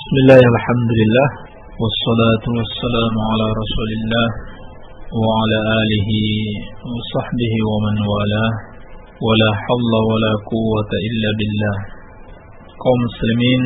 Bismillah, alhamdulillah, wassalatu wassalamu ala rasulillah wa ala alihi wa sahbihi wa man wala wa la hawla wa la quwwata illa billah. Kaum muslimin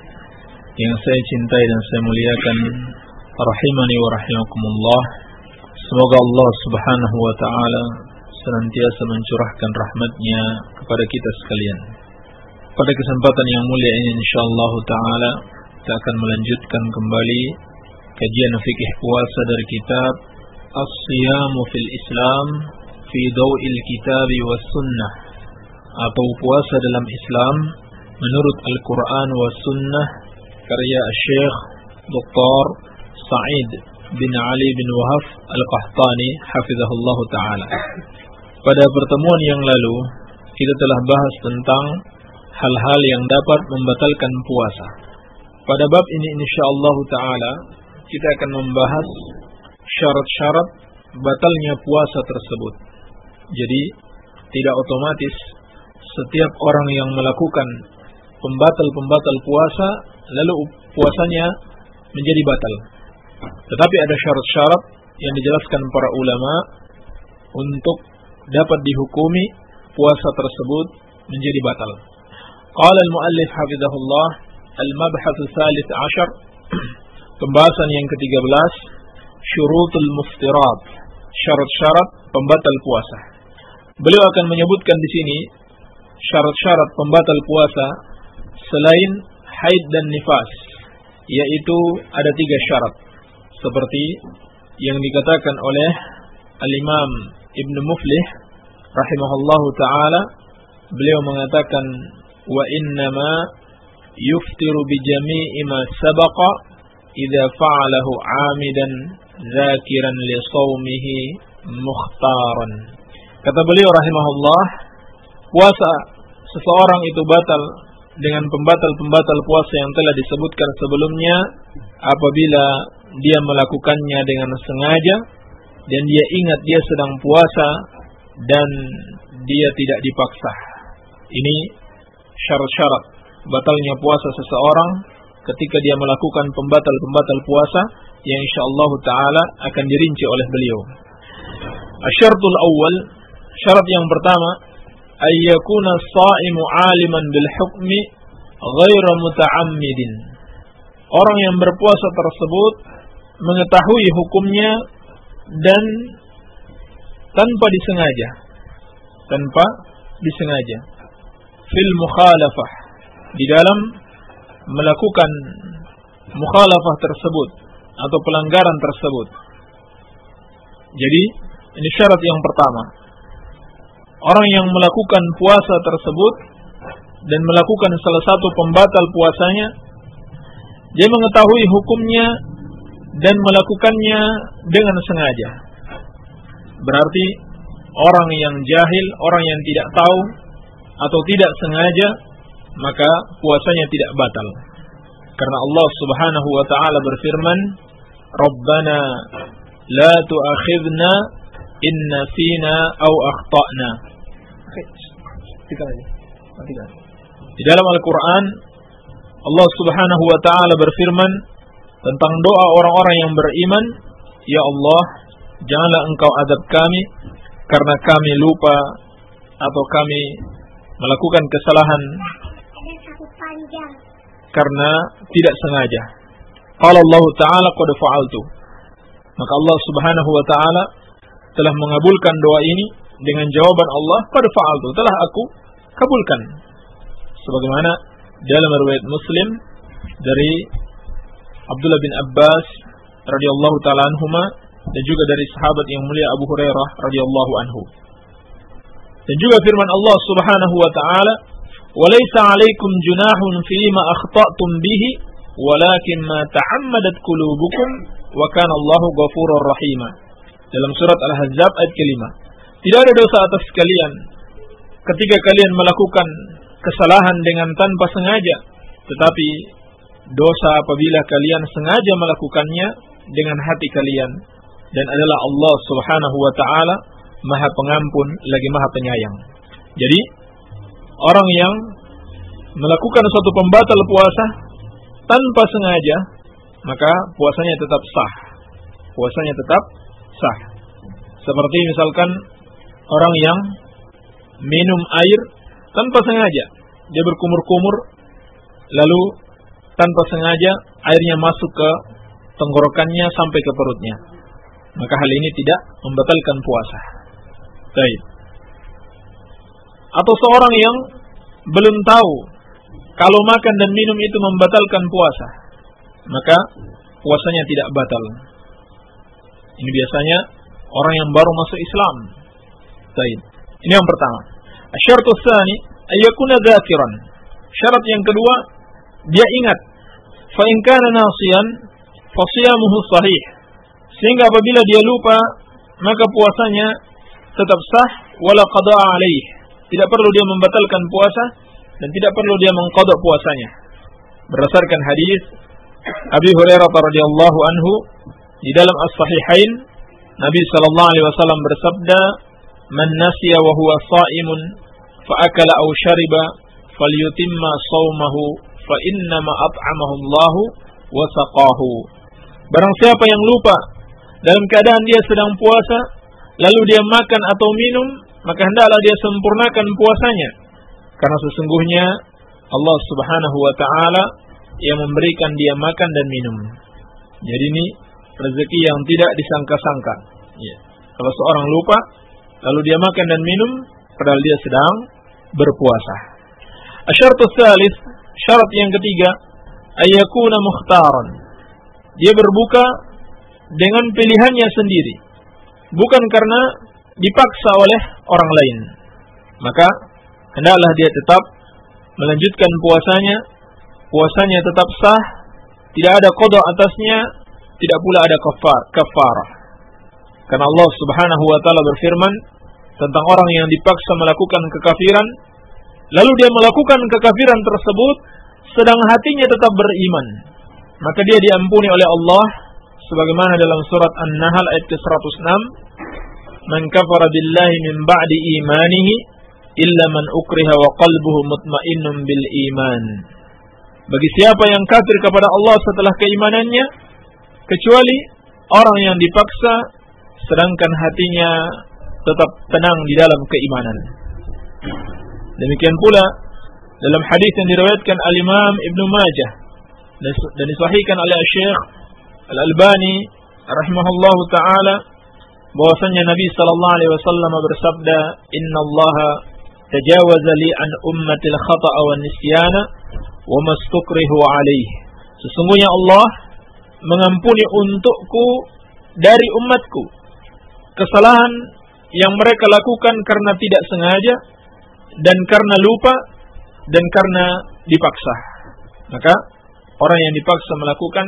yang saya cintai dan saya muliakan, rahimani wa rahimakumullah, semoga Allah subhanahu wa ta'ala senantiasa mencurahkan rahmatnya kepada kita sekalian. Pada kesempatan yang mulia ini insyaallah ta'ala kita akan melanjutkan kembali kajian fikih puasa dari kitab As-Siyamu fil Islam fi Daw'il Kitabi was Sunnah, atau puasa dalam Islam menurut Al-Quran was Sunnah, karya Syekh Dr. Sa'id bin Ali bin Wahab Al-Qahtani hafizahullah ta'ala. Pada pertemuan yang lalu kita telah bahas tentang hal-hal yang dapat membatalkan puasa. Pada bab ini insyaallah ta'ala kita akan membahas syarat-syarat batalnya puasa tersebut. Jadi tidak otomatis setiap orang yang melakukan pembatal-pembatal puasa lalu puasanya menjadi batal. Tetapi ada syarat-syarat yang dijelaskan para ulama untuk dapat dihukumi puasa tersebut menjadi batal. Qala al-muallif hafizahullah, al-mabhatsu tsalits 'ashar, pembahasan yang ke-13, syurutul muftirat, syarat-syarat pembatal puasa. Beliau akan menyebutkan di sini syarat-syarat pembatal puasa selain haid dan nifas, yaitu ada 3 syarat seperti yang dikatakan oleh al-Imam Ibn Muflih rahimahullahu ta'ala. Beliau mengatakan, wa innama yuftiru bi jami'i ma sabaqa idza fa'alahu 'amidan dzakiran li shaumihi mukhtaran. Kata beliau rahimahullah, puasa seseorang itu batal dengan pembatal-pembatal puasa yang telah disebutkan sebelumnya apabila dia melakukannya dengan sengaja dan dia ingat dia sedang puasa dan dia tidak dipaksa. Ini syarat-syarat batalnya puasa seseorang ketika dia melakukan pembatal-pembatal puasa yang insyaallah ta'ala akan dirinci oleh beliau. Asyaratul awal, syarat yang pertama, ayyakuna as-sha'imu 'aliman bil hukmi ghaira muta'ammidin. Orang yang berpuasa tersebut mengetahui hukumnya dan tanpa disengaja fil mukhalafah, di dalam melakukan mukhalafah tersebut atau pelanggaran tersebut. Jadi ini syarat yang pertama. Orang yang melakukan puasa tersebut dan melakukan salah satu pembatal puasanya, dia mengetahui hukumnya dan melakukannya dengan sengaja. Berarti orang yang jahil, orang yang tidak tahu atau tidak sengaja, maka puasanya tidak batal. Karena Allah Subhanahu wa ta'ala berfirman, Rabbana la tu'akhidna in nasina aw akhta'na. Di dalam Al-Quran Allah Subhanahu wa ta'ala berfirman tentang doa orang-orang yang beriman, ya Allah, janganlah engkau azab kami karena kami lupa atau kami melakukan kesalahan karena tidak sengaja. Qala Allah Ta'ala qad fa'altu. Maka Allah Subhanahu wa ta'ala telah mengabulkan doa ini dengan jawaban Allah, qad fa'altu, telah aku kabulkan. Sebagaimana dalam riwayat Muslim dari Abdullah bin Abbas radhiyallahu ta'ala anhuma, dan juga dari sahabat yang mulia Abu Hurairah radhiyallahu anhu. Dan juga firman Allah Subhanahu wa ta'ala, "Walaysa 'alaikum junahun fima akhta'tum bihi, walakin ma ta'ammadat qulubukum, wa kana Allahu ghafurur rahima." Dalam surat Al-Ahzab ayat ke-5. Tidak ada dosa atas kalian ketika kalian melakukan kesalahan dengan tanpa sengaja, tetapi dosa apabila kalian sengaja melakukannya dengan hati kalian, dan adalah Allah Subhanahu wa ta'ala Maha Pengampun lagi Maha Penyayang. Jadi orang yang melakukan suatu pembatal puasa tanpa sengaja, maka puasanya tetap sah. Puasanya tetap sah. Seperti misalkan orang yang minum air tanpa sengaja, dia berkumur-kumur, lalu tanpa sengaja airnya masuk ke tenggorokannya sampai ke perutnya, maka hal ini tidak membatalkan puasa. Baik. Atau seorang yang belum tahu kalau makan dan minum itu membatalkan puasa, maka puasanya tidak batal. Ini biasanya orang yang baru masuk Islam. Baik. Ini yang pertama. Asy-syartu tsani ayyakuna dzakiran. Syarat yang kedua, dia ingat. Fa in kana nasiyan fa shiyamuhu shahih. Sehingga apabila dia lupa, maka puasanya tetap sah wala qada'a alaih. Tidak perlu dia membatalkan puasa dan tidak perlu dia mengqada puasanya. Berdasarkan hadis Abi Hurairah radhiyallahu anhu di dalam As-Sahihain, Nabi sallallahu alaihi wasallam bersabda, "Man nasiya wa huwa sha'imun fa akala aw shariba falyutimma shaumahu fa innama at'amahu Allah wa saqahu." Barang siapa yang lupa dalam keadaan dia sedang puasa, lalu dia makan atau minum, maka hendaklah dia sempurnakan puasanya, karena sesungguhnya Allah Subhanahu wa taala yang memberikan dia makan dan minum. Jadi ini rezeki yang tidak disangka-sangka. Ya. Kalau seorang lupa lalu dia makan dan minum padahal dia sedang berpuasa. Asy-syartu tsalits, syarat yang ketiga, ayyakuna mukhtaran. Dia berbuka dengan pilihannya sendiri, bukan karena dipaksa oleh orang lain. Maka hendaklah dia tetap melanjutkan puasanya. Puasanya tetap sah, tidak ada qada atasnya, tidak pula ada kafarah. Karena Allah Subhanahu wa taala berfirman tentang orang yang dipaksa melakukan kekafiran, lalu dia melakukan kekafiran tersebut sedang hatinya tetap beriman, maka dia diampuni oleh Allah sebagaimana dalam surat An-Nahl ayat ke-106, "Man kafara billahi min ba'di imanihi illa man ukriha wa qalbuhu mutmainnun bil iman." Bagi siapa yang kafir kepada Allah setelah keimanannya, kecuali orang yang dipaksa sedangkan hatinya tetap tenang di dalam keimanan. Demikian pula dalam hadis yang diriwayatkan Al-Imam Ibnu Majah dan disahihkan oleh Syekh Al-Albani rahimahullahu taala, bahwasanya Nabi sallallahu alaihi wasallam bersabda, "Innallaha tajawaza li an ummatil khata'a wan nisyana wa mastukrihu alaih." Sesungguhnya Allah mengampuni untukku dari umatku kesalahan yang mereka lakukan karena tidak sengaja dan karena lupa dan karena dipaksa. Maka orang yang dipaksa melakukan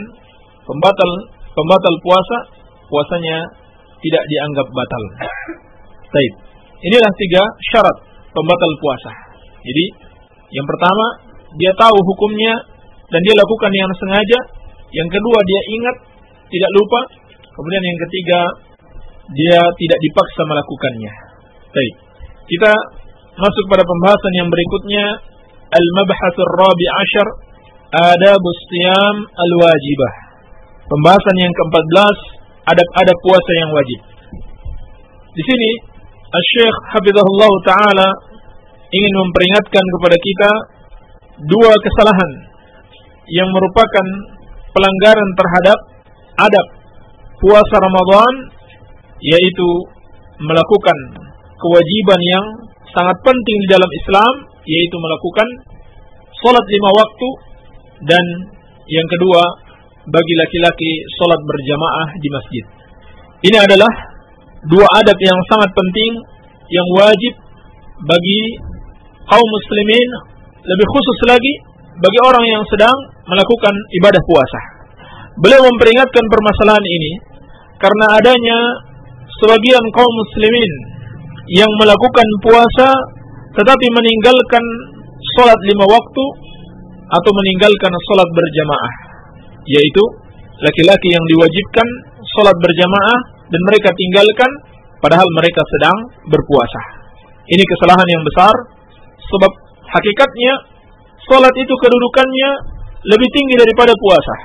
pembatal puasanya tidak dianggap batal. Baik. Inilah 3 syarat pembatal puasa. Jadi yang pertama, dia tahu hukumnya dan dia lakukan yang sengaja. Yang kedua, dia ingat, tidak lupa. Kemudian yang ketiga, dia tidak dipaksa melakukannya. Baik. Kita masuk pada pembahasan yang berikutnya, al-mabhatsur rabi' asyar, adabus shiyam al-wajibah. Pembahasan yang ke-14, adab-adab puasa yang wajib. Di sini Asy-Syaikh hafizahullah taala ingin memperingatkan kepada kita 2 kesalahan yang merupakan pelanggaran terhadap adab puasa Ramadan, yaitu melakukan kewajiban yang sangat penting di dalam Islam, yaitu melakukan salat 5 waktu, dan yang kedua, bagi laki-laki salat berjamaah di masjid. Ini adalah 2 adab yang sangat penting yang wajib bagi kaum muslimin, lebih khusus lagi bagi orang yang sedang melakukan ibadah puasa. Beliau memperingatkan permasalahan ini karena adanya sebagian kaum muslimin yang melakukan puasa tetapi meninggalkan salat 5 waktu atau meninggalkan salat berjamaah, yaitu laki-laki yang diwajibkan salat berjamaah dan mereka tinggalkan padahal mereka sedang berpuasa. Ini kesalahan yang besar, sebab hakikatnya salat itu kedudukannya lebih tinggi daripada puasa.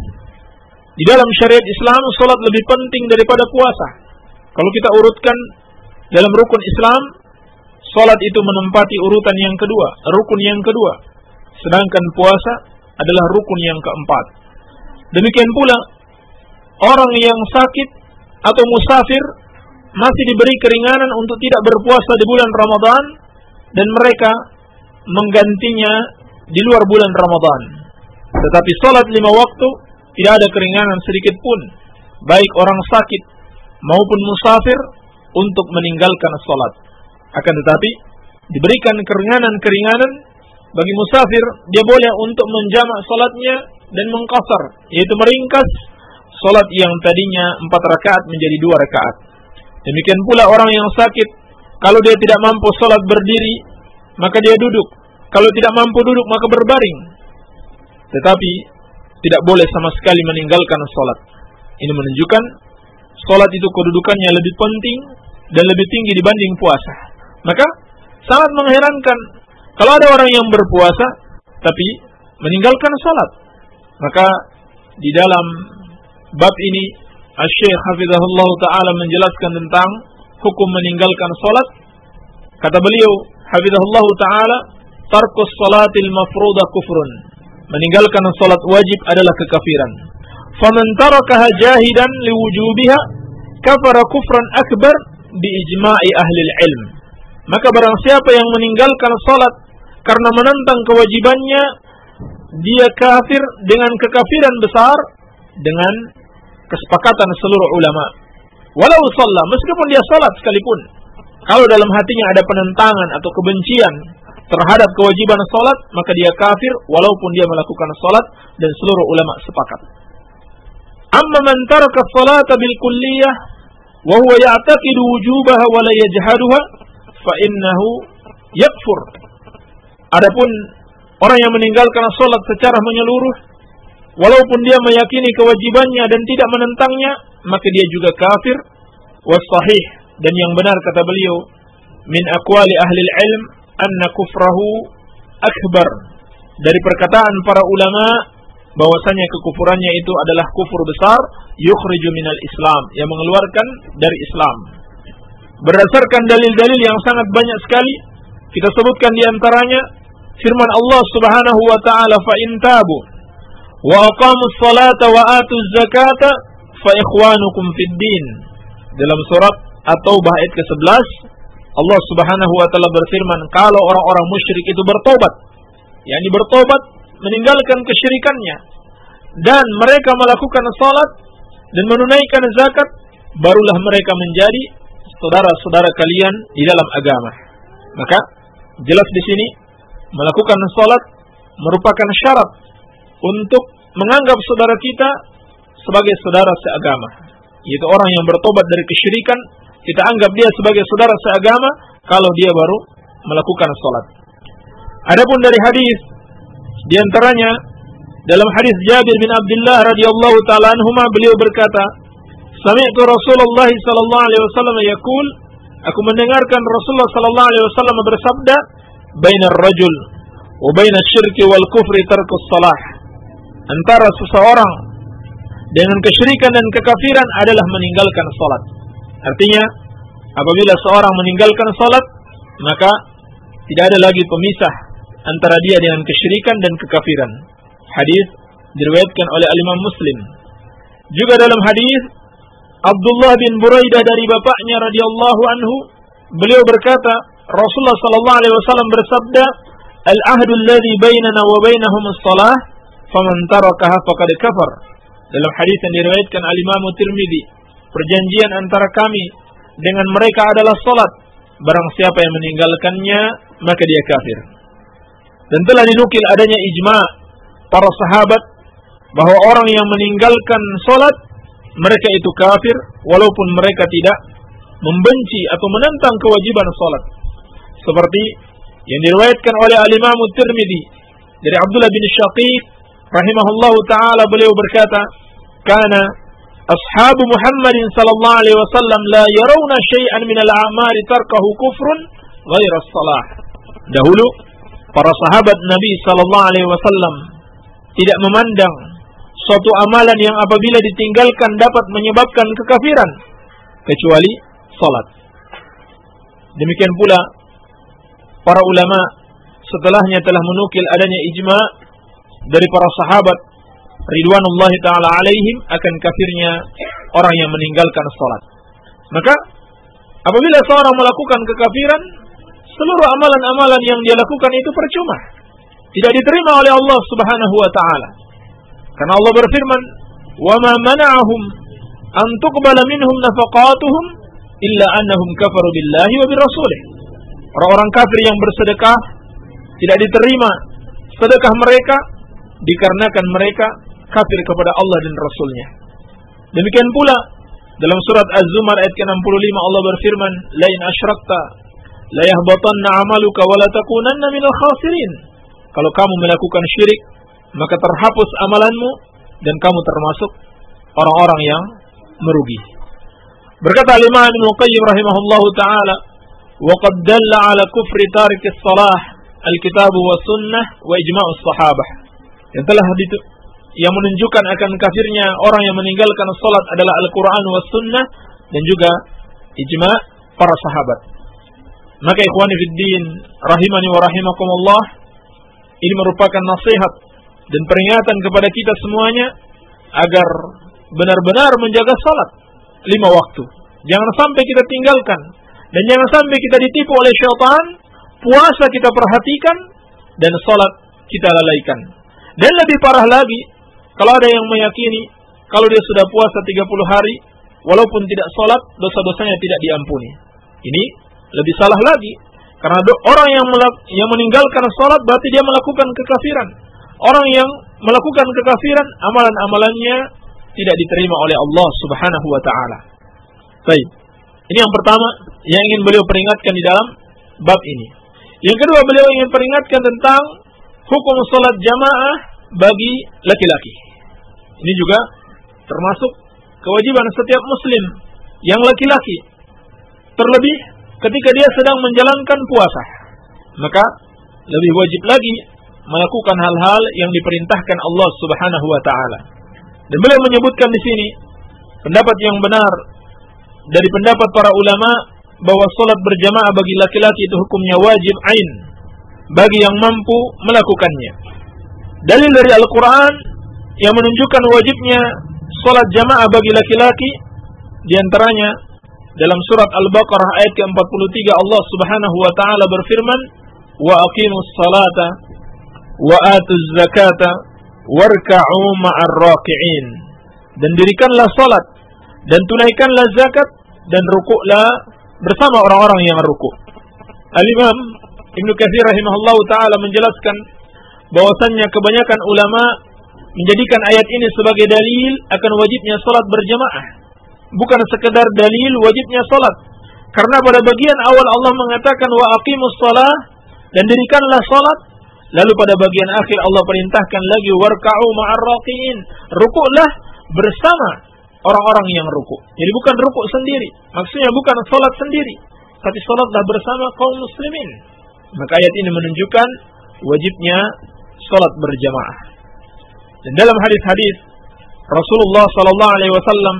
Di dalam syariat Islam, salat lebih penting daripada puasa. Kalau kita urutkan dalam rukun Islam, salat itu menempati urutan yang kedua, rukun yang kedua. Sedangkan puasa adalah rukun yang keempat. Demikian pula, orang yang sakit atau musafir masih diberi keringanan untuk tidak berpuasa di bulan Ramadan, dan mereka menggantinya di luar bulan Ramadan. Tetapi salat 5 waktu tidak ada keringanan sedikit pun, baik orang sakit maupun musafir, untuk meninggalkan salat. Akan tetapi diberikan keringanan bagi musafir, dia boleh untuk menjamak salatnya dan mengqasar, yaitu meringkas salat yang tadinya 4 rakaat menjadi 2 rakaat. Demikian pula orang yang sakit, kalau dia tidak mampu salat berdiri, maka dia duduk. Kalau tidak mampu duduk, maka berbaring. Tetapi tidak boleh sama sekali meninggalkan salat. Ini menunjukkan salat itu kedudukannya lebih penting dan lebih tinggi dibanding puasa. Maka sangat mengherankan kalau ada orang yang berpuasa tapi meninggalkan salat. Maka di dalam bab ini Asy-Syaikh Hafizahullah Ta'ala menjelaskan tentang hukum meninggalkan salat. Kata beliau Hafizahullah Ta'ala, tarkus salatil mafruḍah kufrun. Meninggalkan salat wajib adalah kekafiran. Faman tarakaha jahidan liwujubiha kafara kufran akbar biijma'i ahli ilm. Maka barang siapa yang meninggalkan salat karena menentang kewajibannya, dia kafir dengan kekafiran besar dengan kesepakatan seluruh ulama. Walau shalla, meskipun dia salat sekalipun, kalau dalam hatinya ada penentangan atau kebencian terhadap kewajiban salat, maka dia kafir walaupun dia melakukan salat, dan seluruh ulama sepakat. Amma man taraka as-salata bil kulliyah wa huwa ya'taqidu wujubaha wa la yajhaduha fa innahu yakfur. Adapun orang yang meninggalkan salat secara menyeluruh, walaupun dia meyakini kewajibannya dan tidak menentangnya, maka dia juga kafir. Was-sahih, dan yang benar kata beliau, min aqwali ahli ilm anna kufrahu akbar, dari perkataan para ulama bahwasanya kekufurannya itu adalah kufur besar, yukhriju minal Islam, yang mengeluarkan dari Islam. Berdasarkan dalil-dalil yang sangat banyak sekali, kita sebutkan di antaranya firman Allah Subhanahu wa taala, fa in tabu wa aqamus salata wa atuz zakata fa ikhwanukum fid din. Dalam surat At-Taubah ayat ke-11, Allah Subhanahu wa taala berfirman, kalau orang-orang musyrik itu bertobat, yakni bertobat meninggalkan kesyirikannya, dan mereka melakukan salat dan menunaikan zakat, barulah mereka menjadi saudara-saudara kalian di dalam agama. Maka jelas di sini melakukan salat merupakan syarat untuk menganggap saudara kita sebagai saudara seagama, yaitu orang yang bertobat dari kesyirikan, kita anggap dia sebagai saudara seagama kalau dia baru melakukan salat. Adapun dari hadis, di antaranya dalam hadis Jabir bin Abdullah radhiyallahu taala anhuma, beliau berkata, sami'tu Rasulullah sallallahu alaihi wasallam yaqul, aku mendengarkan Rasulullah sallallahu alaihi wasallam bersabda, bainar rajul wa bainasy syirki wal kufri tarkus shalah. Antara seseorang dengan kesyirikan dan kekafiran adalah meninggalkan salat. Artinya, apabila seorang meninggalkan salat, maka tidak ada lagi pemisah antara dia dengan kesyirikan dan kekafiran. Hadis diriwayatkan oleh Imam Muslim. Juga dalam hadis Abdullah bin Buraidah dari bapaknya radhiyallahu anhu, beliau berkata, Rasulullah sallallahu alaihi wasallam bersabda, al-ahdu alladhi bainana wa bainahum as-salah, faman tarakaha faqad kafar. Dalam hadis yang diriwayatkan oleh Imam Tirmidzi, perjanjian antara kami dengan mereka adalah salat, barang siapa yang meninggalkannya maka dia kafir. Dan telah dinukil adanya ijma' para sahabat bahwa orang yang meninggalkan salat, mereka itu kafir walaupun mereka tidak membenci atau menentang kewajiban salat. Seperti yang diriwayatkan oleh Imam Tirmidzi dari Abdullah bin Syaqiq rahimahullahu taala, beliau berkata, kana ashabu Muhammadin sallallahu alaihi wasallam la yarawna syai'an min al-a'mali tarkahu kufrun ghaira as-salah. Dahulu para sahabat Nabi sallallahu alaihi wasallam tidak memandang suatu amalan yang apabila ditinggalkan dapat menyebabkan kekafiran kecuali salat. Demikian pula para ulama setelahnya telah menukil adanya ijma dari para sahabat ridwanullahi taala alaihim akan kafirnya orang yang meninggalkan salat. Maka apabila seorang melakukan kekafiran, seluruh amalan-amalan yang dia lakukan itu percuma, tidak diterima oleh Allah Subhanahu wa taala. Karena Allah berfirman, "Wa ma mana'ahum an tuqbala minhum nafaqatuhum illa annahum kafaru billahi wa birrasulih." Orang-orang kafir yang bersedekah tidak diterima sedekah mereka dikarenakan mereka kafir kepada Allah dan Rasulnya. Demikian pula dalam surat Az-Zumar ayat ke-65 Allah berfirman, "La in asyrakta la yahbatanna 'amaluka wa la takunanna minal khasirin." Kalau kamu melakukan syirik, maka terhapus amalanmu dan kamu termasuk orang-orang yang merugi. Berkata Imam Ibnu Qayyim rahimahullahu taala, "Wa qad dalla 'ala kufri tarikis shalah al-kitab wa sunnah wa ijma'us sahabah." Yang menunjukkan akan kafirnya orang yang meninggalkan salat adalah Al-Qur'an wa sunnah dan juga ijma' para sahabat. Maka ikhwani fid din rahimani wa rahimakumullah, ini merupakan nasihat dan peringatan kepada kita semuanya agar benar-benar menjaga salat 5 waktu. Jangan sampai kita tinggalkan dan jangan sampai kita ditipu oleh syaitan. Puasa kita perhatikan dan salat kita lalaikan. Dan lebih parah lagi, kalau ada yang meyakini kalau dia sudah puasa 30 hari walaupun tidak salat, dosa-dosanya tidak diampuni. Ini lebih salah lagi, karena orang yang meninggalkan salat berarti dia melakukan kekafiran. Orang yang melakukan kekafiran, amalan-amalannya tidak diterima oleh Allah Subhanahu wa taala. Baik. Ini yang pertama yang ingin beliau peringatkan di dalam bab ini. Yang kedua, beliau ingin peringatkan tentang hukum salat jamaah bagi laki-laki. Ini juga termasuk kewajiban setiap muslim yang laki-laki. Terlebih ketika dia sedang menjalankan puasa, maka lebih wajib lagi melakukan hal-hal yang diperintahkan Allah Subhanahu wa taala. Dan beliau menyebutkan di sini pendapat yang benar dari pendapat para ulama bahwa salat berjamaah bagi laki-laki itu hukumnya wajib ain bagi yang mampu melakukannya. Dalil dari Al-Qur'an yang menunjukkan wajibnya salat jamaah bagi laki-laki di antaranya dalam surat Al-Baqarah ayat ke-43 Allah Subhanahu wa taala berfirman, "Wa aqimus salata wa atuz zakata warka'u ma'ar raki'in." Dan dirikanlah salat dan tunaikanlah zakat dan rukuklah bersama orang-orang yang rukuk. Al-Imam Ibnu Katsir rahimahullahu taala menjelaskan bahwasannya kebanyakan ulama menjadikan ayat ini sebagai dalil akan wajibnya salat berjamaah, bukan sekedar dalil wajibnya salat. Karena pada bagian awal Allah mengatakan wa aqimus shalah dan dirikanlah salat, lalu pada bagian akhir Allah perintahkan lagi warka'u ma'ar raki'in, rukuklah bersama orang-orang yang rukuk. Jadi bukan rukuk sendiri, maksudnya bukan salat sendiri, tapi salatlah bersama kaum muslimin. Maka ayat ini menunjukkan wajibnya salat berjamaah. Dan dalam hadis-hadis Rasulullah sallallahu alaihi wasallam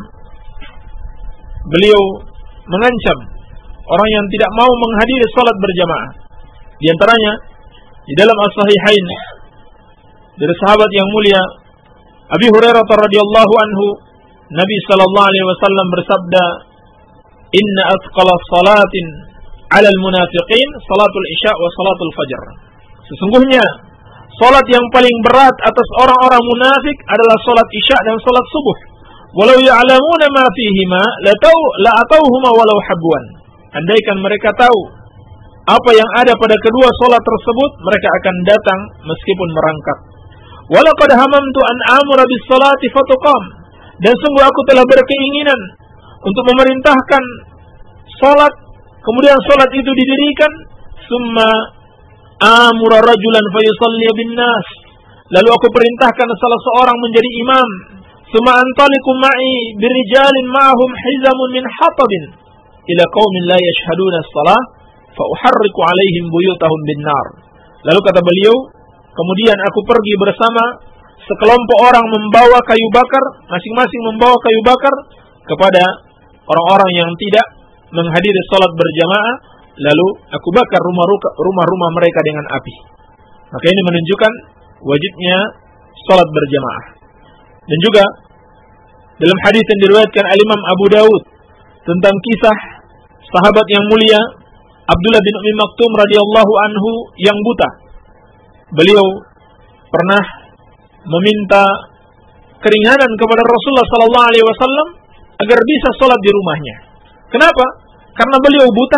beliau mengancam orang yang tidak mau menghadiri salat berjamaah. Di antaranya di dalam As-Sahihain dari sahabat yang mulia Abi Hurairah radhiyallahu anhu, Nabi sallallahu alaihi wasallam bersabda, "Inna athqala salatin 'ala al-munafiqin salatul isya wa salatul fajr." Sesungguhnya salat yang paling berat atas orang-orang munafik adalah salat isya dan salat subuh. Walau ya'lamuna ma fihima la atauhuma walau habwan. Andaikan mereka tahu apa yang ada pada kedua salat tersebut, mereka akan datang meskipun merangkak. Walaqad hamamtu an amura bis salati fatuqam. Dan sungguh aku telah berkeinginan untuk memerintahkan salat, kemudian salat itu didirikan, summa amura rajulan fayusalli bin nas. Lalu aku perintahkan salah seorang menjadi imam. Summa antaliqu ma'i birijalin ma'ahum hizamun min hatabin ila qaumin la yashhaduna as-salah fa uharriqu 'alaihim buyutahum bin nar. Lalu kata beliau, kemudian aku pergi bersama sekelompok orang membawa kayu bakar, masing-masing membawa kayu bakar kepada orang-orang yang tidak menghadiri salat berjamaah, lalu aku bakar rumah-rumah mereka dengan api. Maka ini menunjukkan wajibnya salat berjamaah. Dan juga dalam hadis yang diriwayatkan Al-Imam Abu Dawud tentang kisah sahabat yang mulia Abdullah bin Ummi Maktum radhiyallahu anhu yang buta. Beliau pernah meminta keringanan kepada Rasulullah sallallahu alaihi wasallam agar bisa salat di rumahnya. Kenapa? Karena beliau buta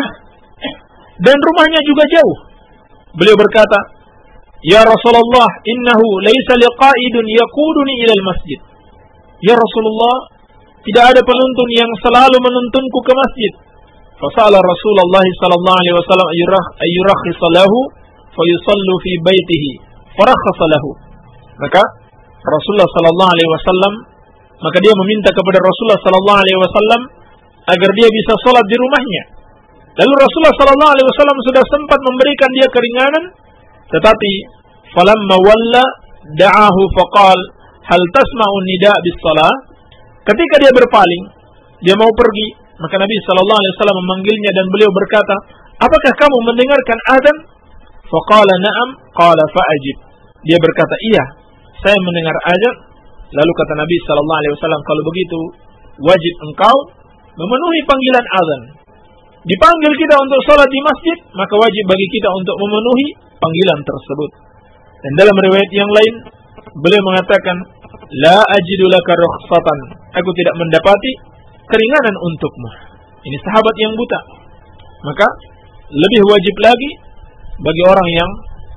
dan rumahnya juga jauh. Beliau berkata, "Ya Rasulullah, innahu laisa liqa'idun yaquduni ila al-masjid." Ya Rasulullah, tidak ada penuntun yang selalu menuntunku ke masjid. Fasala Rasulullah sallallahu alaihi wasallam ayyurakhis lahu fayusallu fi baitihi. Farakhasa lahu. Maka Rasulullah sallallahu alaihi wasallam dia meminta kepada Rasulullah sallallahu alaihi wasallam agar dia bisa salat di rumahnya. Lalu Rasulullah sallallahu alaihi wasallam sudah sempat memberikan dia keringanan, tetapi falamma walla da'ahu faqal hal tasma'un nida' bis salah. Ketika dia berpaling, dia mau pergi, maka Nabi sallallahu alaihi wasallam memanggilnya dan beliau berkata, "Apakah kamu mendengarkan azan?" Faqala na'am, qala fa'ajib. Dia berkata, "Iya, saya mendengar azan." Lalu kata Nabi sallallahu alaihi wasallam, "Kalau begitu, wajib engkau memenuhi panggilan azan. Dipanggil kita untuk salat di masjid, maka wajib bagi kita untuk memenuhi panggilan tersebut." Dan dalam riwayat yang lain, beliau mengatakan, "La ajidu laka rukhsatan." Aku tidak mendapati keringanan untukmu. Ini sahabat yang buta. Maka lebih wajib lagi bagi orang yang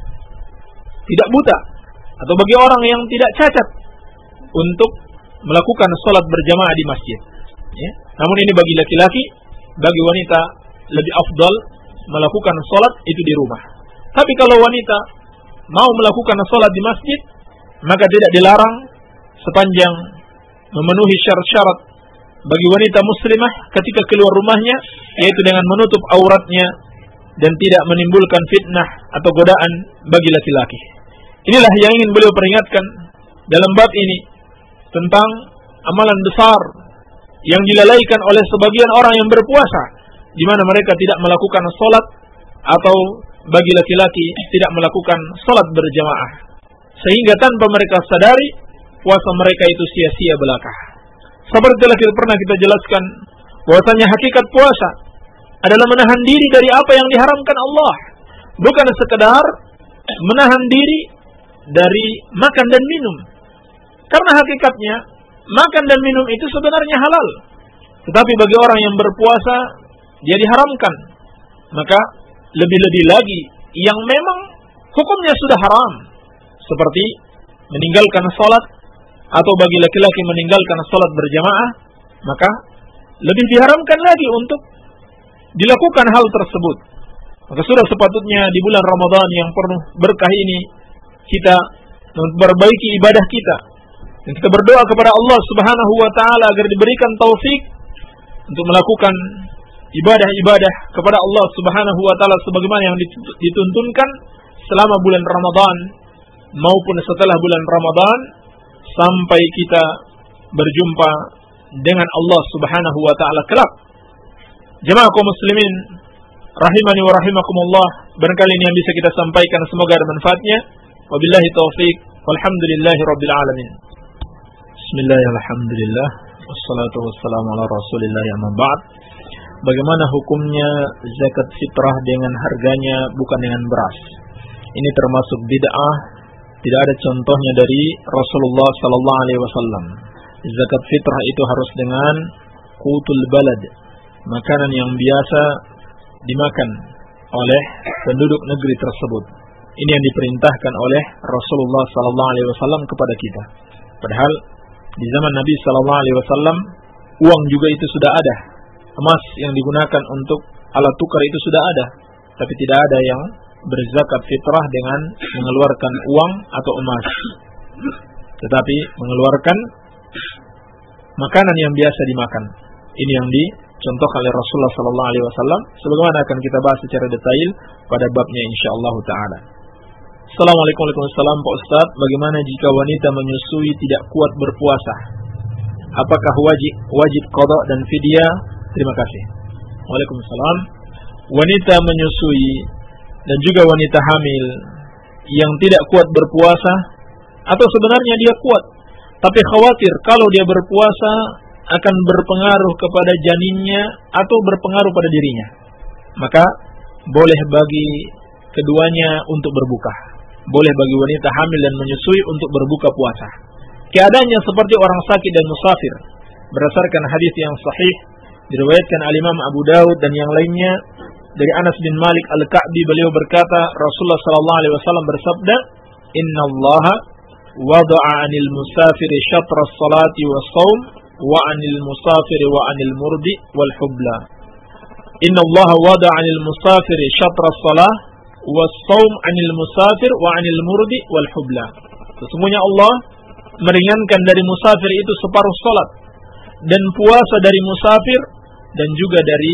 tidak buta atau bagi orang yang tidak cacat untuk melakukan salat berjamaah di masjid. Ya. Namun ini bagi laki-laki, bagi wanita lebih afdal melakukan salat itu di rumah. Tapi kalau wanita mau melakukan salat di masjid, maka tidak dilarang sepanjang memenuhi syarat-syarat bagi wanita muslimah ketika keluar rumahnya, yaitu dengan menutup auratnya dan tidak menimbulkan fitnah atau godaan bagi laki-laki. Inilah yang ingin beliau peringatkan dalam bab ini tentang amalan besar yang dilalaikan oleh sebagian orang yang berpuasa, di mana mereka tidak melakukan salat atau bagi laki-laki tidak melakukan salat berjamaah, sehingga tanpa mereka sadari puasa mereka itu sia-sia belaka. Seperti telah pernah kita jelaskan, bahwasanya hakikat puasa adalah menahan diri dari apa yang diharamkan Allah, bukan sekedar menahan diri dari makan dan minum. Karena hakikatnya makan dan minum itu sebenarnya halal, tetapi bagi orang yang berpuasa dia diharamkan. Maka lebih-lebih lagi yang memang hukumnya sudah haram, seperti meninggalkan salat atau bagi laki-laki meninggalkan salat berjamaah, maka lebih diharamkan lagi untuk dilakukan hal tersebut. Maka sudah sepatutnya di bulan Ramadan yang penuh berkah ini kita memperbaiki ibadah kita dan kita berdoa kepada Allah Subhanahu wa taala agar diberikan taufik untuk melakukan ibadah-ibadah kepada Allah Subhanahu wa taala sebagaimana yang dituntunkan selama bulan Ramadan maupun setelah bulan Ramadan sampai kita berjumpa dengan Allah Subhanahu wa taala kelak. Jemaah kaum muslimin rahimani wa rahimakumullah, barangkali ini yang bisa kita sampaikan semoga ada manfaatnya. Wabillahi taufik walhamdulillahi rabbil alamin. Bismillahirrahmanirrahim. Wassalatu wassalamu ala Rasulillah amma ba'd. Bagaimana hukumnya zakat fitrah dengan harganya bukan dengan beras? Ini termasuk bid'ah, tidak ada contohnya dari Rasulullah sallallahu alaihi wasallam. Zakat fitrah itu harus dengan qutul balad, makanan yang biasa dimakan oleh penduduk negeri tersebut. Ini yang diperintahkan oleh Rasulullah sallallahu alaihi wasallam kepada kita. Padahal di zaman Nabi sallallahu alaihi wasallam uang juga itu sudah ada. Emas yang digunakan untuk alat tukar itu sudah ada, tapi tidak ada yang berzakat fitrah dengan mengeluarkan uang atau emas, tetapi mengeluarkan makanan yang biasa dimakan. Ini yang dicontohkan oleh Rasulullah sallallahu alaihi wasallam sebagaimana akan kita bahas secara detail pada babnya insyaallah taala. Assalamualaikum warahmatullahi wabarakatuh. Pak Ustaz, bagaimana jika wanita menyusui tidak kuat berpuasa? Apakah wajib qada dan fidyah? Terima kasih. Waalaikumsalam. Wanita menyusui dan juga wanita hamil yang tidak kuat berpuasa, atau sebenarnya dia kuat tapi khawatir kalau dia berpuasa akan berpengaruh kepada janinnya atau berpengaruh pada dirinya, maka boleh bagi keduanya untuk berbuka. Boleh bagi wanita hamil dan menyusui untuk berbuka puasa. Keadaannya seperti orang sakit dan musafir. Berdasarkan hadis yang sahih diriwayatkan al-Imam Abu Daud dan yang lainnya dari Anas bin Malik Al-Ka'bi, beliau berkata, Rasulullah sallallahu alaihi wasallam bersabda, "Innallaha wada'a 'anil musafiri syatra as-salati was-shaum wa 'anil musafiri wa 'anil murdi wal hubla." Innallaha wada'a 'anil musafiri syatra as-salah was-shaum 'anil musafir wa 'anil murdi wal hubla. Sesungguhnya Allah meringankan dari musafir itu separuh salat, dan puasa dari musafir dan juga dari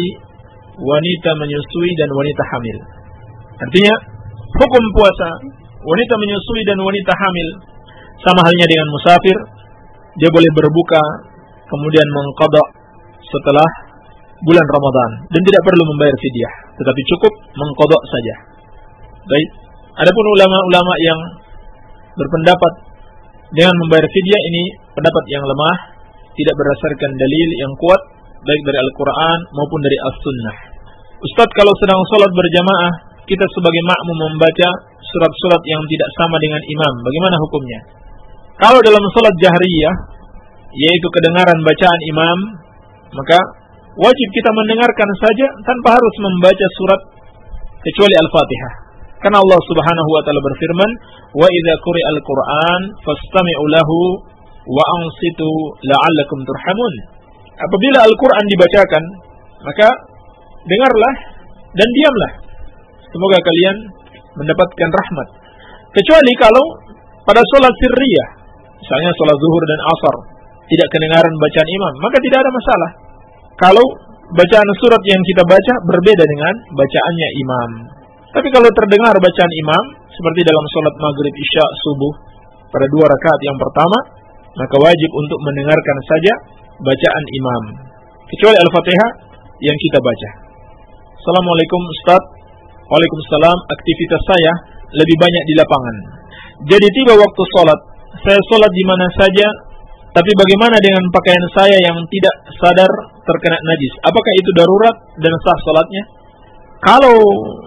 wanita menyusui dan wanita hamil. Artinya hukum puasa wanita menyusui dan wanita hamil sama halnya dengan musafir. Dia boleh berbuka kemudian mengqada setelah bulan Ramadan dan tidak perlu membayar fidyah, tetapi cukup mengqada saja. Baik, adapun ulama-ulama yang berpendapat dengan membayar fidyah, ini pendapat yang lemah, tidak berdasarkan dalil yang kuat baik dari Al-Quran maupun dari As-Sunnah. Ustaz, kalau sedang sholat berjamaah kita sebagai makmum membaca surat-surat yang tidak sama dengan imam, bagaimana hukumnya? Kalau dalam sholat jahriyah, yaitu kedengaran bacaan imam, maka wajib kita mendengarkan saja tanpa harus membaca surat kecuali Al-Fatihah. Karena Allah Subhanahu wa taala berfirman, "Wa idza quri'al Qur'an fastami'u lahu wa ansitu la'allakum turhamun." Apabila Al-Qur'an dibacakan, maka dengarlah dan diamlah, semoga kalian mendapatkan rahmat. Kecuali kalau pada sholat sirriyah, misalnya sholat zuhur dan asar, tidak kedengaran bacaan imam, maka tidak ada masalah kalau bacaan surat yang kita baca berbeda dengan bacaannya imam. Tapi kalau terdengar bacaan imam, seperti dalam sholat maghrib, isya, subuh, pada 2 rakaat yang pertama, maka wajib untuk mendengarkan saja bacaan imam, kecuali Al-Fatihah yang kita baca. Assalamualaikum Ustaz. Waalaikumsalam. Aktivitas saya lebih banyak di lapangan. Jadi tiba waktu sholat, saya sholat di mana saja, tapi bagaimana dengan pakaian saya yang tidak sadar terkena najis? Apakah itu darurat dan sah sholatnya? Kalau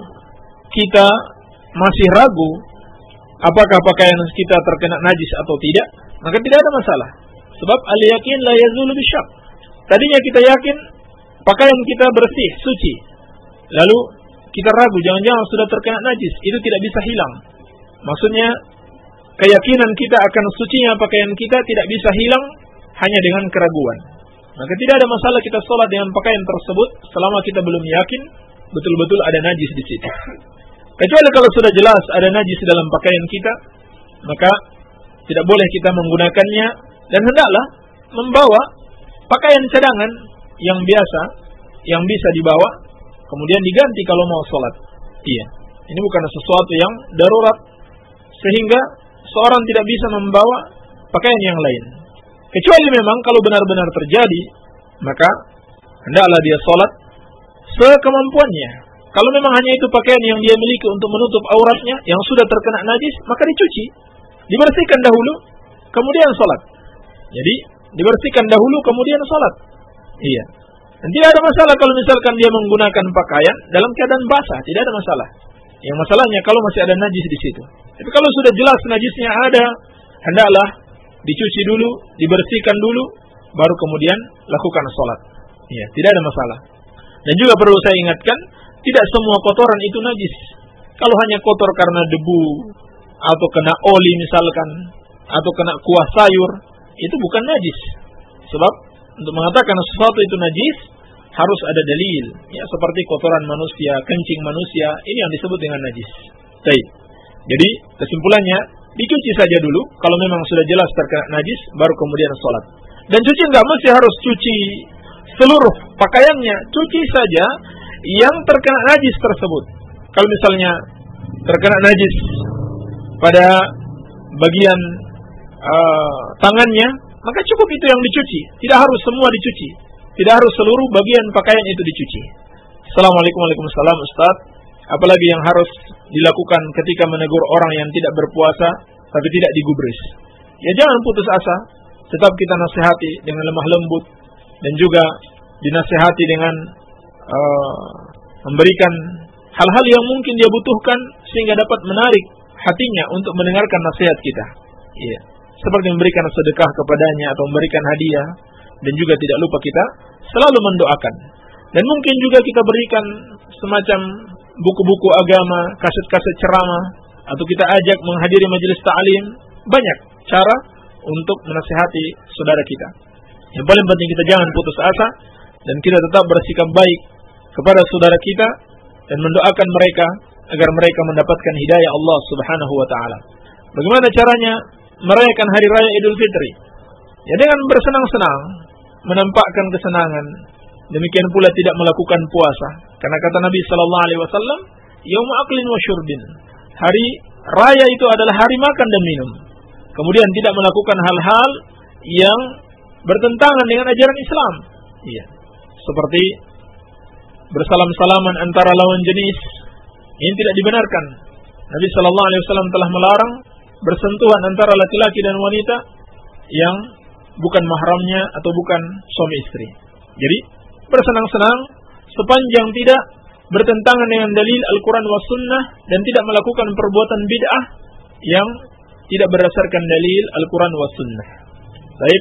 kita masih ragu apakah pakaian kita terkena najis atau tidak, maka tidak ada masalah. Sebab al-yakin la yazulu bisyak. Tadinya kita yakin pakaian kita bersih, suci, lalu kita ragu jangan-jangan sudah terkena najis, itu tidak bisa hilang. Maksudnya keyakinan kita akan sucinya pakaian kita tidak bisa hilang hanya dengan keraguan. Maka tidak ada masalah kita sholat dengan pakaian tersebut selama kita belum yakin betul-betul ada najis di situ. Kecuali kalau sudah jelas ada najis dalam pakaian kita, maka tidak boleh kita menggunakannya, dan hendaklah membawa pakaian cadangan yang biasa, yang bisa dibawa, kemudian diganti kalau mau sholat. Iya, ini bukan sesuatu yang darurat, sehingga seorang tidak bisa membawa pakaian yang lain. Kecuali memang kalau benar-benar terjadi, maka hendaklah dia sholat sekemampuannya. Kalau memang hanya itu pakaian yang dia miliki untuk menutup auratnya yang sudah terkena najis, maka dicuci, dibersihkan dahulu, kemudian sholat. Jadi dibersihkan dahulu, kemudian sholat. Iya. Dan tidak ada masalah kalau misalkan dia menggunakan pakaian dalam keadaan basah, tidak ada masalah. Yang masalahnya kalau masih ada najis di situ. Tapi kalau sudah jelas najisnya ada, hendaklah dicuci dulu, dibersihkan dulu, baru kemudian lakukan sholat. Iya, tidak ada masalah. Dan juga perlu saya ingatkan, tidak semua kotoran itu najis. Kalau hanya kotor karena debu, atau kena oli misalkan, atau kena kuah sayur, itu bukan najis. Sebab untuk mengatakan sesuatu itu najis harus ada dalil. Ya, seperti kotoran manusia, kencing manusia, ini yang disebut dengan najis. Baik. Jadi kesimpulannya, dicuci saja dulu. Kalau memang sudah jelas terkena najis, baru kemudian sholat. Dan cuci nggak mesti harus cuci seluruh pakaiannya, cuci saja yang terkena najis tersebut. Kalau misalnya terkena najis pada bagian tangannya, maka cukup itu yang dicuci. Tidak harus semua dicuci. Tidak harus seluruh bagian pakaian itu dicuci. Assalamualaikum warahmatullahi wabarakatuh. Ustaz, apalagi yang harus dilakukan ketika menegur orang yang tidak berpuasa tapi tidak digubris? Ya jangan putus asa, tetap kita nasihati dengan lemah lembut dan juga dinasihati dengan memberikan hal-hal yang mungkin dia butuhkan sehingga dapat menarik hatinya untuk mendengarkan nasihat kita. Iya. Seperti memberikan sedekah kepadanya atau memberikan hadiah, dan juga tidak lupa kita selalu mendoakan. Dan mungkin juga kita berikan semacam buku-buku agama, kaset-kaset ceramah, atau kita ajak menghadiri majelis ta'lim. Banyak cara untuk menasihati saudara kita. Yang paling penting kita jangan putus asa dan kita tetap bersikap baik kepada saudara kita dan mendoakan mereka agar mereka mendapatkan hidayah Allah Subhanahu wa taala. Bagaimana caranya merayakan hari raya Idul Fitri? Ya dengan bersenang-senang, menampakkan kesenangan. Demikian pula tidak melakukan puasa. Karena kata Nabi sallallahu alaihi wasallam, "Yaum aklin wa syurbin." Hari raya itu adalah hari makan dan minum. Kemudian tidak melakukan hal-hal yang bertentangan dengan ajaran Islam. Iya. Seperti bersalam-salaman antara lawan jenis, ini tidak dibenarkan. Nabi sallallahu alaihi wasallam telah melarang bersentuhan antara laki-laki dan wanita yang bukan mahramnya atau bukan suami istri. Jadi bersenang-senang sepanjang tidak bertentangan dengan dalil Al-Quran wa Sunnah dan tidak melakukan perbuatan bid'ah yang tidak berdasarkan dalil Al-Quran wa Sunnah. Baik.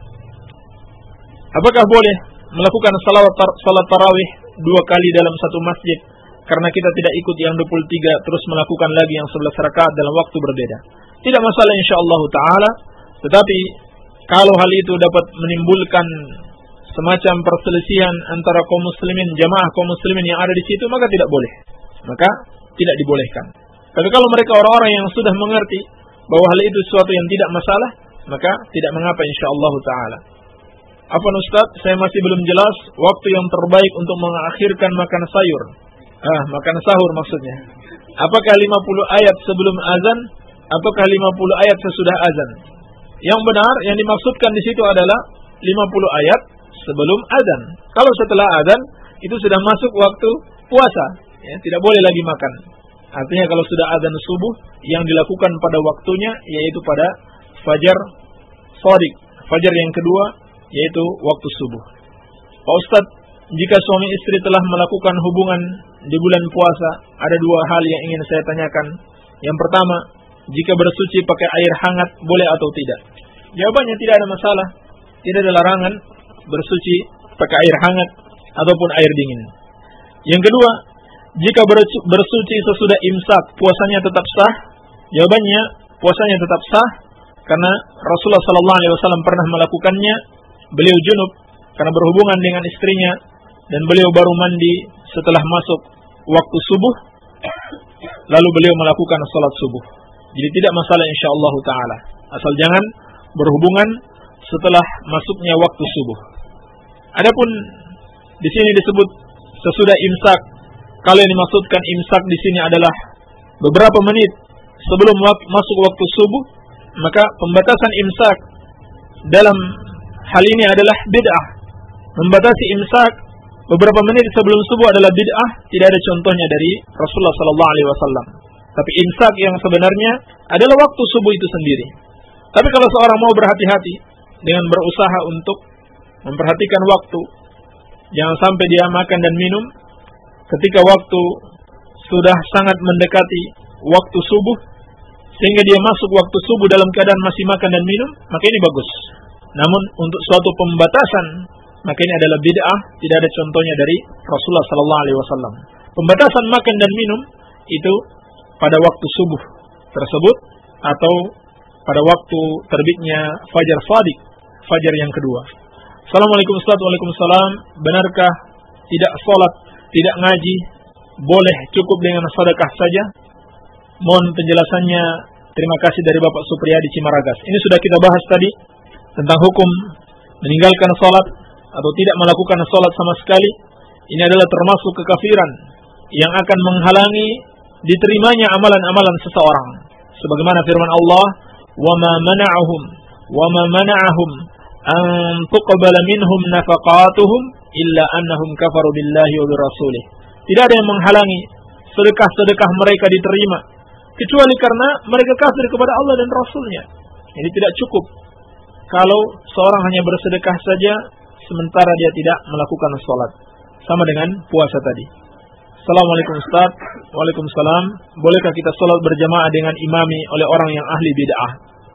Apakah boleh melakukan salat tarawih 2 kali dalam satu masjid karena kita tidak ikut yang 23 terus melakukan lagi yang 11 rakaat dalam waktu berbeda? Tidak masalah insyaallah taala, tetapi kalau hal itu dapat menimbulkan semacam perselisihan antara kaum muslimin, jamaah kaum muslimin yang ada di situ, maka tidak boleh. Maka tidak dibolehkan. Tapi kalau mereka orang-orang yang sudah mengerti bahwa hal itu sesuatu yang tidak masalah, maka tidak mengapa insyaallah taala. Apa Ustaz, saya masih belum jelas waktu yang terbaik untuk mengakhirkan makan sayur. Makan sahur maksudnya. Apakah 50 ayat sebelum azan ataukah 50 ayat sesudah azan? Yang benar yang dimaksudkan di situ adalah 50 ayat sebelum azan. Kalau setelah azan itu sudah masuk waktu puasa, ya, tidak boleh lagi makan. Artinya kalau sudah azan subuh yang dilakukan pada waktunya yaitu pada fajar shadiq, fajar yang kedua yaitu waktu subuh. Pak Ustaz, jika suami istri telah melakukan hubungan di bulan puasa, ada 2 hal yang ingin saya tanyakan. Yang pertama, jika bersuci pakai air hangat boleh atau tidak? Jawabannya tidak ada masalah. Tidak ada larangan bersuci pakai air hangat ataupun air dingin. Yang kedua, jika bersuci sesudah imsak, puasanya tetap sah? Jawabannya, puasanya tetap sah karena Rasulullah sallallahu alaihi wasallam pernah melakukannya. Beliau junub karena berhubungan dengan istrinya dan beliau baru mandi setelah masuk waktu subuh, lalu beliau melakukan salat subuh. Jadi tidak masalah insyaallah taala. Asal jangan berhubungan setelah masuknya waktu subuh. Adapun di sini disebut sesudah imsak. Kalau yang dimaksudkan imsak di sini adalah beberapa menit sebelum masuk waktu subuh, maka pembatasan imsak dalam hal ini adalah bid'ah. Membatasi imsak beberapa menit sebelum subuh adalah bid'ah, tidak ada contohnya dari Rasulullah sallallahu alaihi wasallam. Tapi imsak yang sebenarnya adalah waktu subuh itu sendiri. Tapi kalau seorang mau berhati-hati dengan berusaha untuk memperhatikan waktu, jangan sampai dia makan dan minum ketika waktu sudah sangat mendekati waktu subuh sehingga dia masuk waktu subuh dalam keadaan masih makan dan minum, maka ini bagus. Namun untuk suatu pembatasan, maka ini adalah bid'ah, tidak ada contohnya dari Rasulullah sallallahu alaihi wasallam. Pembatasan makan dan minum itu pada waktu subuh tersebut atau pada waktu terbitnya fajar shadiq, fajar yang kedua. Assalamualaikum Ustaz. Waalaikumsalam. Benarkah tidak sholat, tidak ngaji, boleh cukup dengan sedekah saja? Mohon penjelasannya. Terima kasih dari Bapak Supriyadi Cimaragas. Ini sudah kita bahas tadi tentang hukum meninggalkan sholat atau tidak melakukan sholat sama sekali. Ini adalah termasuk kekafiran yang akan menghalangi diterimanya amalan-amalan seseorang. Sebagaimana firman Allah, "Wa ma mana'ahum an tuqbala minhum nafaqatuhum illa annahum kafaru billahi wa birrasulih." Tidak ada yang menghalangi sedekah-sedekah mereka diterima kecuali karena mereka kafir kepada Allah dan Rasulnya. Jadi tidak cukup kalau seorang hanya bersedekah saja sementara dia tidak melakukan salat. Sama dengan puasa tadi. Assalamualaikum Ustaz. Waalaikumsalam. Bolehkah kita salat berjamaah dengan imami oleh orang yang ahli bid'ah?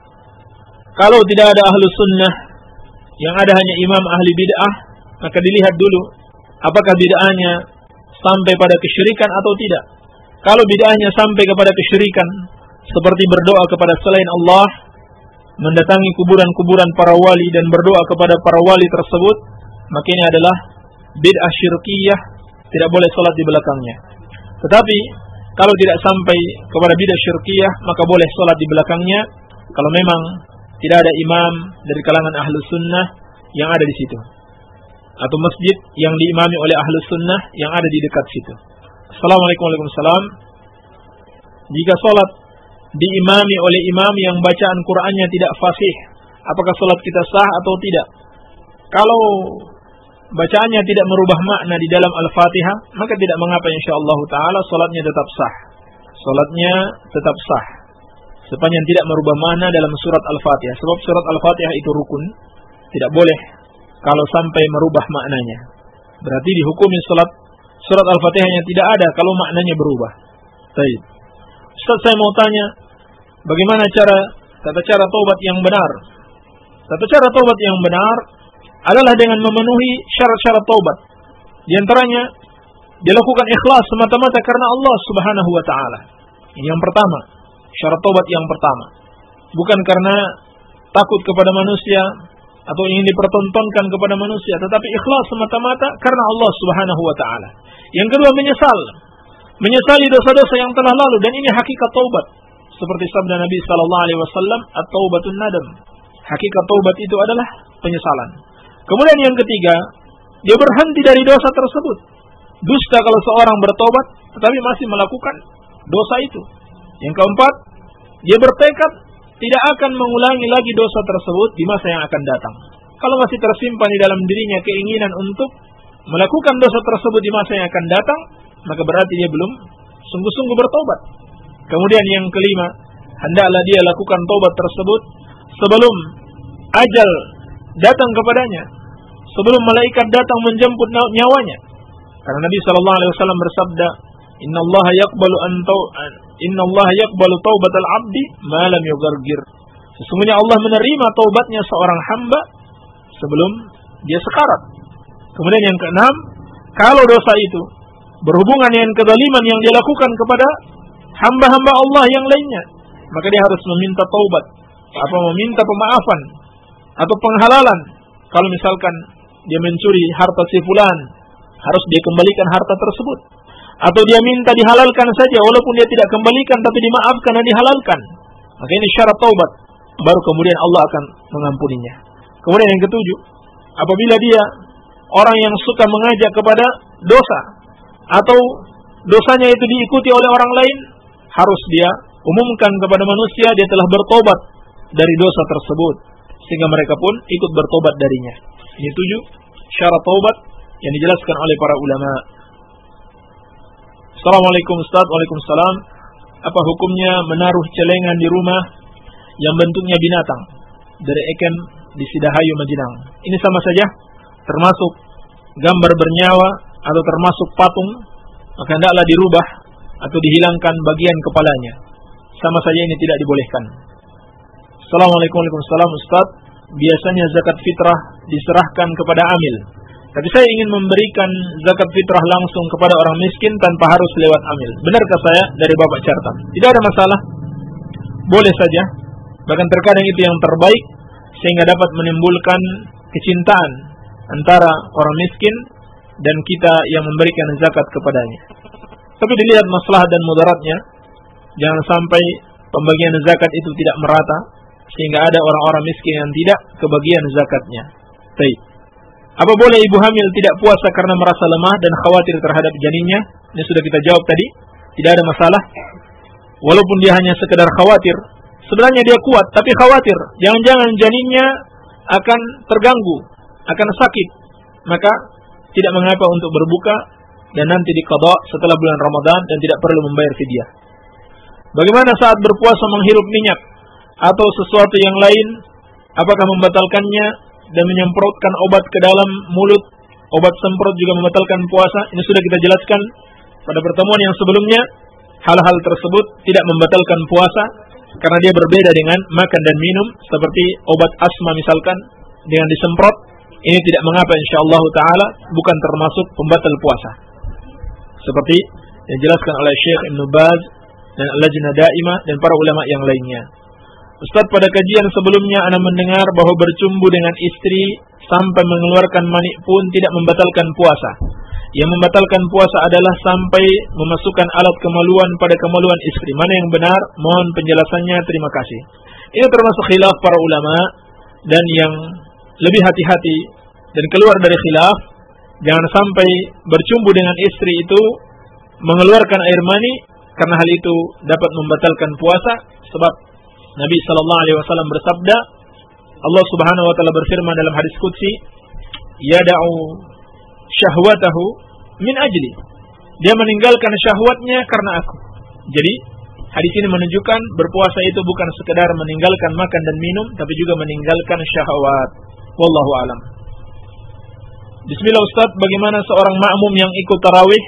Kalau tidak ada ahlu sunnah, yang ada hanya imam ahli bid'ah, maka dilihat dulu apakah bid'ahnya sampai pada kesyirikan atau tidak. Kalau bid'ahnya sampai kepada kesyirikan, seperti berdoa kepada selain Allah, mendatangi kuburan-kuburan para wali dan berdoa kepada para wali tersebut, maka ini adalah bid'ah syirkiyah, tidak boleh salat di belakangnya. Tetapi kalau tidak sampai kepada bid'ah syirkiyah, maka boleh salat di belakangnya kalau memang tidak ada imam dari kalangan ahlu sunnah yang ada di situ, atau masjid yang diimami oleh ahlu sunnah yang ada di dekat situ. Assalamualaikum warahmatullahi wabarakatuh. Jika salat diimami oleh imam yang bacaan Qur'annya tidak fasih, apakah salat kita sah atau tidak? Kalau bacaannya tidak merubah makna di dalam Al-Fatihah, maka tidak mengapa, insyaallah taala salatnya tetap sah. Salatnya tetap sah sepanjang tidak merubah makna dalam surat Al-Fatihah. Sebab surat Al-Fatihah itu rukun, tidak boleh kalau sampai merubah maknanya. Berarti dihukumi surat Al-Fatihahnya tidak ada kalau maknanya berubah. Baik. Ustaz, saya mau tanya, bagaimana tata cara taubat yang benar? Tata cara taubat yang benar adalah dengan memenuhi syarat-syarat taubat. Di antaranya, dilakukan ikhlas semata-mata karena Allah Subhanahu wa taala. Ini yang pertama, syarat taubat yang pertama. Bukan karena takut kepada manusia atau ingin dipertontonkan kepada manusia, tetapi ikhlas semata-mata karena Allah Subhanahu wa taala. Yang kedua, menyesali dosa-dosa yang telah lalu, dan ini hakikat taubat. Seperti sabda Nabi sallallahu alaihi wasallam, "At-taubatun nadam." Hakikat taubat itu adalah penyesalan. Kemudian yang ketiga, dia berhenti dari dosa tersebut. Dusta kalau seorang bertobat tetapi masih melakukan dosa itu. Yang keempat, dia bertekad tidak akan mengulangi lagi dosa tersebut di masa yang akan datang. Kalau masih tersimpan di dalam dirinya keinginan untuk melakukan dosa tersebut di masa yang akan datang, maka berarti dia belum sungguh-sungguh bertobat. Kemudian yang kelima, hendaklah dia lakukan tobat tersebut sebelum ajal datang kepadanya, sebelum malaikat datang menjemput nyawanya. Karena Nabi sallallahu alaihi wasallam bersabda, "Innallaha yaqbalu taubatal 'abdi ma lam yughargir." Sesungguhnya Allah menerima taubatnya seorang hamba sebelum dia sekarat. Kemudian yang keenam, kalau dosa itu berhubungan dengan kezaliman yang dia lakukan kepada hamba-hamba Allah yang lainnya, maka dia harus meminta taubat atau meminta pemaafan atau penghalalan. Kalau misalkan dia mencuri harta si fulan, harus dia kembalikan harta tersebut. Atau dia minta dihalalkan saja, walaupun dia tidak kembalikan tapi dimaafkan dan dihalalkan. Maka ini syarat taubat. Baru kemudian Allah akan mengampuninya. Kemudian yang ketujuh, apabila dia orang yang suka mengajak kepada dosa, atau dosanya itu diikuti oleh orang lain, harus dia umumkan kepada manusia dia telah bertobat dari dosa tersebut, sehingga mereka pun ikut bertobat darinya. Ini 7 syarat taubat yang dijelaskan oleh para ulama. Assalamualaikum Ustaz. Waalaikumsalam. Apa hukumnya menaruh celengan di rumah yang bentuknya binatang dari ikan di Sidahayu Majinang? Ini sama saja, termasuk gambar bernyawa atau termasuk patung, maka hendaklah dirubah atau dihilangkan bagian kepalanya. Sama saja ini tidak dibolehkan. Assalamualaikum. Waalaikumsalam Ustaz. Biasanya zakat fitrah diserahkan kepada amil, tapi saya ingin memberikan zakat fitrah langsung kepada orang miskin tanpa harus lewat amil. Benarkah saya dari Bapak Carta? Tidak ada masalah, boleh saja. Bahkan terkadang itu yang terbaik, sehingga dapat menimbulkan kecintaan antara orang miskin dan kita yang memberikan zakat kepadanya. Tapi dilihat maslahat dan mudaratnya, jangan sampai pembagian zakat itu tidak merata, sehingga ada orang-orang miskin yang tidak kebagian zakatnya. Baik. Apa boleh ibu hamil tidak puasa karena merasa lemah dan khawatir terhadap janinnya? Ini sudah kita jawab tadi. Tidak ada masalah. walaupun dia hanya sekedar khawatir, sebenarnya dia kuat, tapi khawatir, jangan-jangan janinnya akan terganggu, akan sakit, maka tidak mengapa untuk berbuka dan nanti diqadha setelah bulan Ramadan dan tidak perlu membayar fidyah. Bagaimana saat berpuasa menghirup minyak atau sesuatu yang lain, apakah membatalkannya dan menyemprotkan obat ke dalam mulut, obat semprot juga membatalkan puasa? Ini sudah kita jelaskan pada pertemuan yang sebelumnya. Hal-hal tersebut tidak membatalkan puasa karena dia berbeda dengan makan dan minum, seperti obat asma misalkan dengan disemprot. Ini tidak mengapa insyaallah taala, bukan termasuk pembatal puasa. Seperti yang dijelaskan oleh Syekh Ibn Baz dan Al-Lajnah Daimah dan para ulama yang lainnya. Ustaz, pada kajian sebelumnya ana mendengar bahwa bercumbu dengan istri sampai mengeluarkan mani pun tidak membatalkan puasa. Yang membatalkan puasa adalah sampai memasukkan alat kemaluan pada kemaluan istri. Mana yang benar? Mohon penjelasannya, terima kasih. Ini termasuk khilaf para ulama, dan yang lebih hati-hati dan keluar dari khilaf, jangan sampai bercumbu dengan istri itu mengeluarkan air mani, karena hal itu dapat membatalkan puasa. Sebab Nabi SAW bersabda, Allah Subhanahu wa taala berfirman dalam hadis qudsi, yada'u syahwatahu min ajli. Dia meninggalkan syahwatnya karena aku. Jadi hadis ini menunjukkan berpuasa itu bukan sekedar meninggalkan makan dan minum, tapi juga meninggalkan syahwat. Wallahu alam. Bismillah Ustaz, bagaimana seorang makmum yang ikut tarawih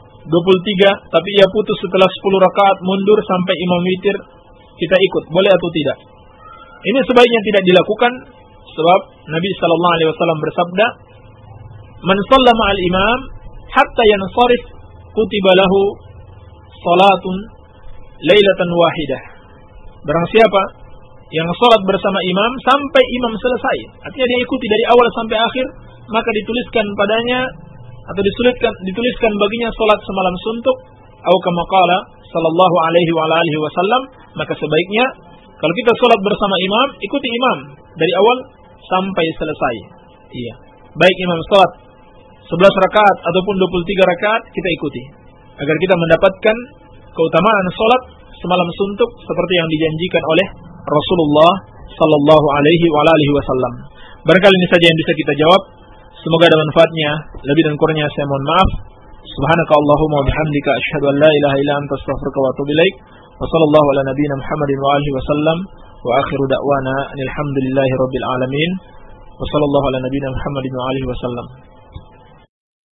23 tapi ia putus setelah 10 rakaat mundur sampai imam witir, kita ikut, boleh atau tidak? Ini sebaiknya tidak dilakukan, sebab Nabi SAW bersabda, man shalla ma'al imam hatta yansarif kutiba lahu salatun lailatan wahidah. Barang siapa yang salat bersama imam sampai imam selesai, artinya dia ikuti dari awal sampai akhir, maka dituliskan padanya atau dituliskan baginya salat semalam suntuk, atau kama qala sallallahu alaihi wa alihi wasallam. Maka sebaiknya kalau kita salat bersama imam, ikuti imam dari awal sampai selesai. Iya. Baik imam salat 11 rakaat ataupun 23 rakaat, kita ikuti agar kita mendapatkan keutamaan salat semalam suntuk seperti yang dijanjikan oleh Rasulullah sallallahu alaihi wa alihi wasallam. Barangkali ini saja yang bisa kita jawab. Semoga ada manfaatnya. Lebih dan kurangnya saya mohon maaf. Subhanakallahumma wa bihamdika asyhadu an la ilaha illa anta astaghfiruka wa atubu ilaik. Wa sallallahu ala nabiyyina Muhammadin wa alihi wasallam. Wa akhiru da'wana alhamdulillahi rabbil alamin. Wa sallallahu ala nabiyyina Muhammadin wa alihi wasallam.